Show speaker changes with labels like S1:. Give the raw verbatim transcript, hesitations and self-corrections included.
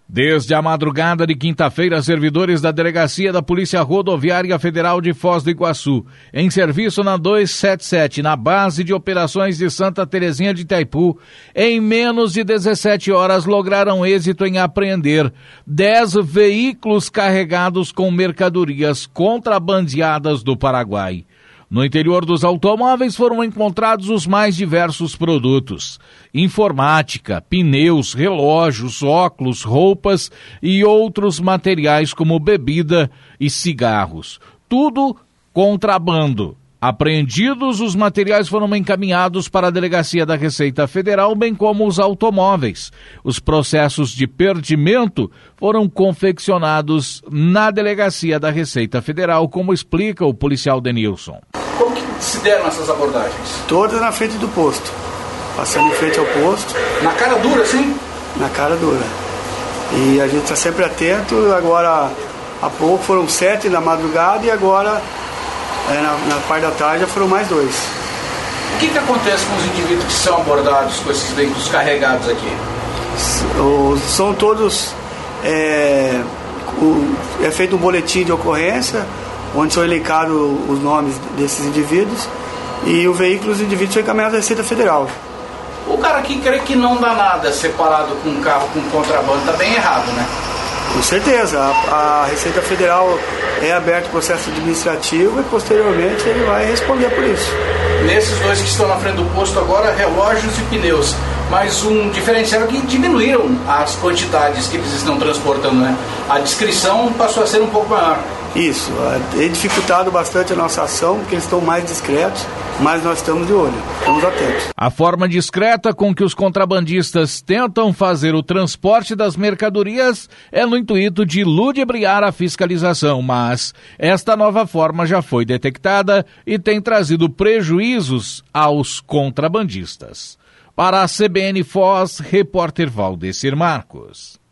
S1: Desde a madrugada de quinta-feira, servidores da Delegacia da Polícia Rodoviária Federal de Foz do Iguaçu, em serviço na duzentos e setenta e sete, na base de operações de Santa Terezinha de Itaipu, em menos de dezessete horas lograram êxito em apreender dez veículos carregados com mercadorias contrabandeadas do Paraguai. No interior dos automóveis foram encontrados os mais diversos produtos: informática, pneus, relógios, óculos, roupas e outros materiais como bebida e cigarros. Tudo contrabando. Apreendidos, os materiais foram encaminhados para a Delegacia da Receita Federal, bem como os automóveis. Os processos de perdimento foram confeccionados na Delegacia da Receita Federal, como explica o policial Denilson.
S2: Como que se deram essas abordagens?
S3: Todas na frente do posto, passando em frente ao posto.
S2: Na cara dura, sim?
S3: Na cara dura. E a gente está sempre atento. Agora, há pouco foram sete na madrugada e agora, é, na, na parte da tarde, já foram mais dois.
S2: O que, que acontece com os indivíduos que são abordados com esses veículos carregados aqui?
S3: O, são todos... É, o, é feito um boletim de ocorrência, onde são elencados os nomes desses indivíduos, e o veículo dos indivíduos foi encaminhado à Receita Federal.
S2: O cara que crê que não dá nada separado com um carro com contrabando está bem errado, né?
S3: Com certeza. A, a Receita Federal é aberto o processo administrativo e posteriormente ele vai responder por isso.
S2: Nesses dois que estão na frente do posto agora, relógios e pneus. Mas um diferencial é que diminuíram as quantidades que eles estão transportando, né? A descrição passou a ser um pouco maior.
S3: Isso, tem dificultado bastante a nossa ação, porque eles estão mais discretos, mas nós estamos de olho, estamos atentos.
S1: A forma discreta com que os contrabandistas tentam fazer o transporte das mercadorias é no intuito de ludibriar a fiscalização, mas esta nova forma já foi detectada e tem trazido prejuízos aos contrabandistas. Para a C B N Foz, repórter Valdecir Marcos.